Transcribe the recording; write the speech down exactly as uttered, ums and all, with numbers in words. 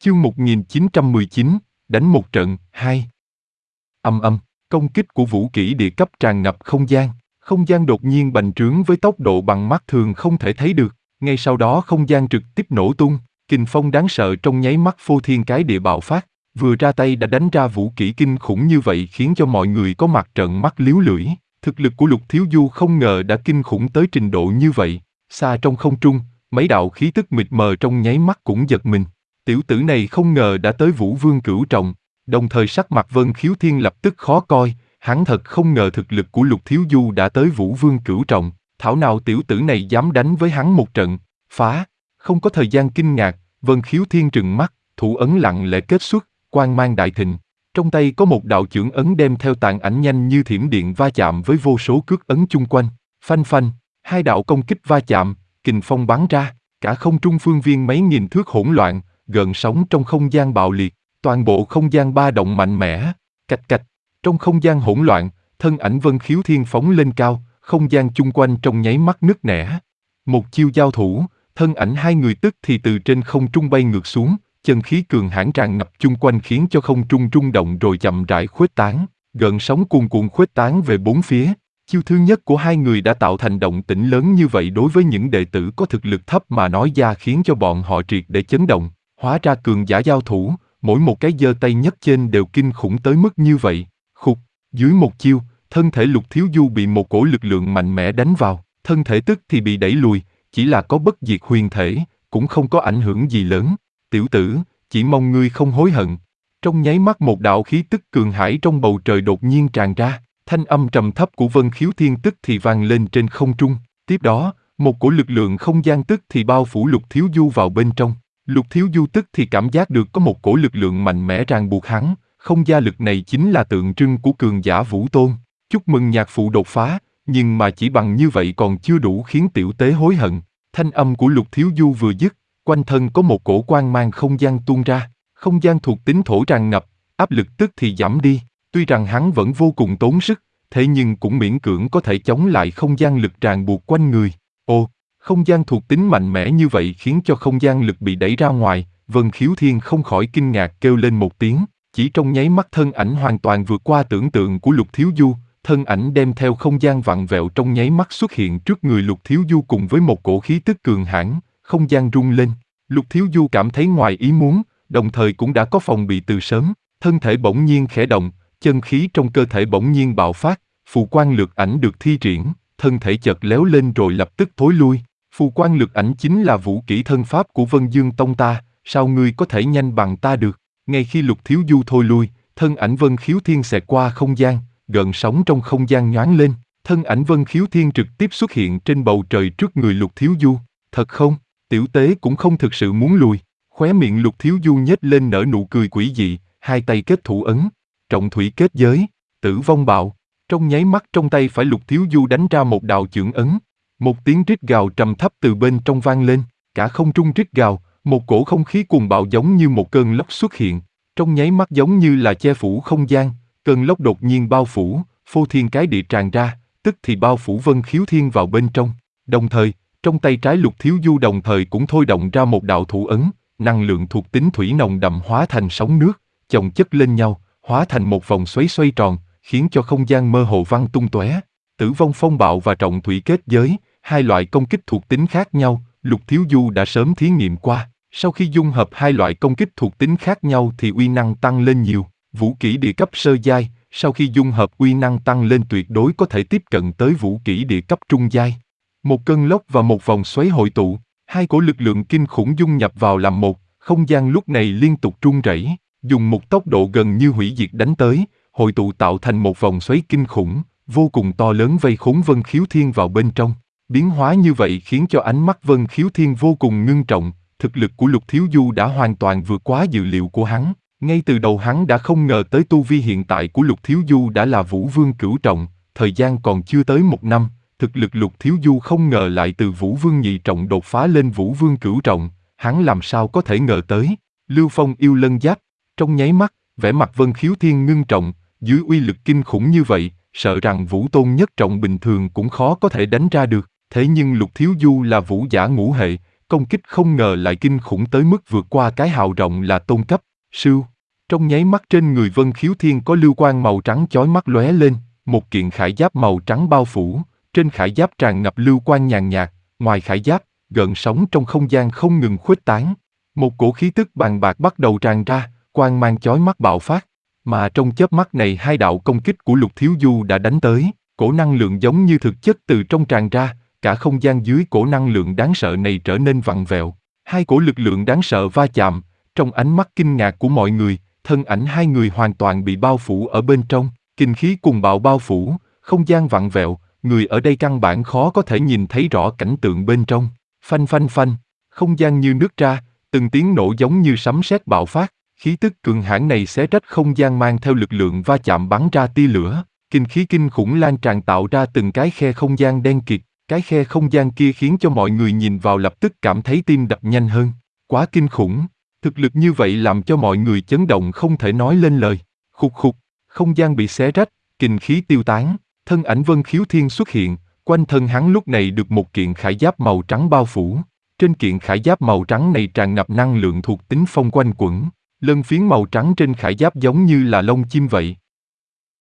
Chương một nghìn chín trăm mười chín, đánh một trận, hai. Âm âm, công kích của vũ kỹ địa cấp tràn ngập không gian. Không gian đột nhiên bành trướng với tốc độ bằng mắt thường không thể thấy được. Ngay sau đó không gian trực tiếp nổ tung, kình phong đáng sợ trong nháy mắt phô thiên cái địa bạo phát. Vừa ra tay đã đánh ra vũ kỹ kinh khủng như vậy khiến cho mọi người có mặt trợn mắt liếu lưỡi. Thực lực của Lục Thiếu Du không ngờ đã kinh khủng tới trình độ như vậy. Xa trong không trung, mấy đạo khí tức mịt mờ trong nháy mắt cũng giật mình. Tiểu tử này không ngờ đã tới Vũ Vương Cửu Trọng, đồng thời sắc mặt Vân Khiếu Thiên lập tức khó coi, hắn thật không ngờ thực lực của Lục Thiếu Du đã tới Vũ Vương Cửu Trọng, thảo nào tiểu tử này dám đánh với hắn một trận, phá, không có thời gian kinh ngạc, Vân Khiếu Thiên trừng mắt, thủ ấn lặng lẽ kết xuất, quang mang đại thịnh, trong tay có một đạo chưởng ấn đem theo tàn ảnh nhanh như thiểm điện va chạm với vô số cước ấn chung quanh, phanh phanh, hai đạo công kích va chạm, kình phong bắn ra, cả không trung phương viên mấy nghìn thước hỗn loạn, gợn sóng trong không gian bạo liệt, toàn bộ không gian ba động mạnh mẽ, cạch cạch, trong không gian hỗn loạn, thân ảnh Vân Khiếu Thiên phóng lên cao, không gian chung quanh trong nháy mắt nứt nẻ. Một chiêu giao thủ, thân ảnh hai người tức thì từ trên không trung bay ngược xuống, chân khí cường hãn tràn ngập chung quanh khiến cho không trung rung động rồi chậm rãi khuếch tán, gợn sóng cuồn cuộn khuếch tán về bốn phía. Chiêu thứ nhất của hai người đã tạo thành động tĩnh lớn như vậy đối với những đệ tử có thực lực thấp mà nói ra khiến cho bọn họ triệt để chấn động. Hóa ra cường giả giao thủ, mỗi một cái giơ tay nhấc trên đều kinh khủng tới mức như vậy. Khục, dưới một chiêu, thân thể Lục Thiếu Du bị một cổ lực lượng mạnh mẽ đánh vào, thân thể tức thì bị đẩy lùi, chỉ là có bất diệt huyền thể, cũng không có ảnh hưởng gì lớn. Tiểu tử, chỉ mong ngươi không hối hận. Trong nháy mắt một đạo khí tức cường hãi trong bầu trời đột nhiên tràn ra, thanh âm trầm thấp của Vân Khiếu Thiên tức thì vang lên trên không trung. Tiếp đó, một cổ lực lượng không gian tức thì bao phủ Lục Thiếu Du vào bên trong. Lục Thiếu Du tức thì cảm giác được có một cổ lực lượng mạnh mẽ ràng buộc hắn, không gian lực này chính là tượng trưng của cường giả Vũ Tôn. Chúc mừng nhạc phụ đột phá, nhưng mà chỉ bằng như vậy còn chưa đủ khiến tiểu tế hối hận. Thanh âm của Lục Thiếu Du vừa dứt, quanh thân có một cổ quang mang không gian tuôn ra, không gian thuộc tính thổ tràn ngập, áp lực tức thì giảm đi. Tuy rằng hắn vẫn vô cùng tốn sức, thế nhưng cũng miễn cưỡng có thể chống lại không gian lực ràng buộc quanh người. Ồ, không gian thuộc tính mạnh mẽ như vậy khiến cho không gian lực bị đẩy ra ngoài, Vân Khiếu Thiên không khỏi kinh ngạc kêu lên một tiếng, chỉ trong nháy mắt thân ảnh hoàn toàn vượt qua tưởng tượng của Lục Thiếu Du, thân ảnh đem theo không gian vặn vẹo trong nháy mắt xuất hiện trước người Lục Thiếu Du cùng với một cổ khí tức cường hãn, không gian rung lên. Lục Thiếu Du cảm thấy ngoài ý muốn, đồng thời cũng đã có phòng bị từ sớm, thân thể bỗng nhiên khẽ động, chân khí trong cơ thể bỗng nhiên bạo phát, phù quang lược ảnh được thi triển, thân thể chợt léo lên rồi lập tức thối lui. Phù quang lược ảnh chính là vũ kỹ thân pháp của Vân Dương Tông ta, sao ngươi có thể nhanh bằng ta được? Ngay khi Lục Thiếu Du thôi lui, thân ảnh Vân Khiếu Thiên xẹt qua không gian, gợn sóng trong không gian nhoáng lên, thân ảnh Vân Khiếu Thiên trực tiếp xuất hiện trên bầu trời trước người Lục Thiếu Du. Thật không? Tiểu tế cũng không thực sự muốn lùi. Khóe miệng Lục Thiếu Du nhếch lên nở nụ cười quỷ dị, hai tay kết thủ ấn, trọng thủy kết giới, tử vong bạo. Trong nháy mắt trong tay phải Lục Thiếu Du đánh ra một đạo chưởng ấn. Một tiếng rít gào trầm thấp từ bên trong vang lên, cả không trung rít gào, một cổ không khí cuồng bạo giống như một cơn lốc xuất hiện, trong nháy mắt giống như là che phủ không gian, cơn lốc đột nhiên bao phủ, phô thiên cái địa tràn ra, tức thì bao phủ Vân Khiếu Thiên vào bên trong. Đồng thời, trong tay trái Lục Thiếu Du đồng thời cũng thôi động ra một đạo thủ ấn, năng lượng thuộc tính thủy nồng đậm hóa thành sóng nước, chồng chất lên nhau, hóa thành một vòng xoáy xoay tròn, khiến cho không gian mơ hồ văng tung tóe. Tử vong phong bạo và trọng thủy kết giới, hai loại công kích thuộc tính khác nhau, Lục Thiếu Du đã sớm thí nghiệm qua. Sau khi dung hợp hai loại công kích thuộc tính khác nhau thì uy năng tăng lên nhiều. Vũ kỹ địa cấp sơ giai, sau khi dung hợp uy năng tăng lên tuyệt đối có thể tiếp cận tới vũ kỹ địa cấp trung giai. Một cơn lốc và một vòng xoáy hội tụ, hai cổ lực lượng kinh khủng dung nhập vào làm một, không gian lúc này liên tục rung rẩy, dùng một tốc độ gần như hủy diệt đánh tới, hội tụ tạo thành một vòng xoáy kinh khủng, vô cùng to lớn vây khốn Vân Khiếu Thiên vào bên trong. Biến hóa như vậy khiến cho ánh mắt Vân Khiếu Thiên vô cùng ngưng trọng, thực lực của Lục Thiếu Du đã hoàn toàn vượt quá dự liệu của hắn. Ngay từ đầu hắn đã không ngờ tới tu vi hiện tại của Lục Thiếu Du đã là Vũ Vương Cửu Trọng, thời gian còn chưa tới một năm, thực lực Lục Thiếu Du không ngờ lại từ Vũ Vương Nhị Trọng đột phá lên Vũ Vương Cửu Trọng, hắn làm sao có thể ngờ tới. Lưu Phong yêu lân giáp, trong nháy mắt, vẻ mặt Vân Khiếu Thiên ngưng trọng, dưới uy lực kinh khủng như vậy, sợ rằng Vũ Tôn nhất trọng bình thường cũng khó có thể đánh ra được. Thế nhưng Lục Thiếu Du là vũ giả ngũ hệ, công kích không ngờ lại kinh khủng tới mức vượt qua cái hào rộng là tôn cấp. Sưu, trong nháy mắt trên người Vân Khiếu Thiên có lưu quang màu trắng chói mắt lóe lên, một kiện khải giáp màu trắng bao phủ, trên khải giáp tràn ngập lưu quang nhàn nhạt, ngoài khải giáp, gợn sóng trong không gian không ngừng khuếch tán. Một cổ khí tức bàn bạc bắt đầu tràn ra, quang mang chói mắt bạo phát, mà trong chớp mắt này hai đạo công kích của Lục Thiếu Du đã đánh tới, cổ năng lượng giống như thực chất từ trong tràn ra, cả không gian dưới cổ năng lượng đáng sợ này trở nên vặn vẹo. Hai cổ lực lượng đáng sợ va chạm, trong ánh mắt kinh ngạc của mọi người, thân ảnh hai người hoàn toàn bị bao phủ ở bên trong, kinh khí cùng bạo bao phủ, không gian vặn vẹo, người ở đây căn bản khó có thể nhìn thấy rõ cảnh tượng bên trong. Phanh phanh phanh, không gian như nứt ra, từng tiếng nổ giống như sấm sét bạo phát, khí tức cường hãn này xé rách không gian mang theo lực lượng va chạm bắn ra tia lửa, kinh khí kinh khủng lan tràn tạo ra từng cái khe không gian đen kịt, cái khe không gian kia khiến cho mọi người nhìn vào lập tức cảm thấy tim đập nhanh hơn, quá kinh khủng, thực lực như vậy làm cho mọi người chấn động không thể nói lên lời. Khục khục, không gian bị xé rách, kinh khí tiêu tán, thân ảnh Vân Khiếu Thiên xuất hiện, quanh thân hắn lúc này được một kiện khải giáp màu trắng bao phủ. Trên kiện khải giáp màu trắng này tràn ngập năng lượng thuộc tính phong quanh quẩn, lân phiến màu trắng trên khải giáp giống như là lông chim vậy,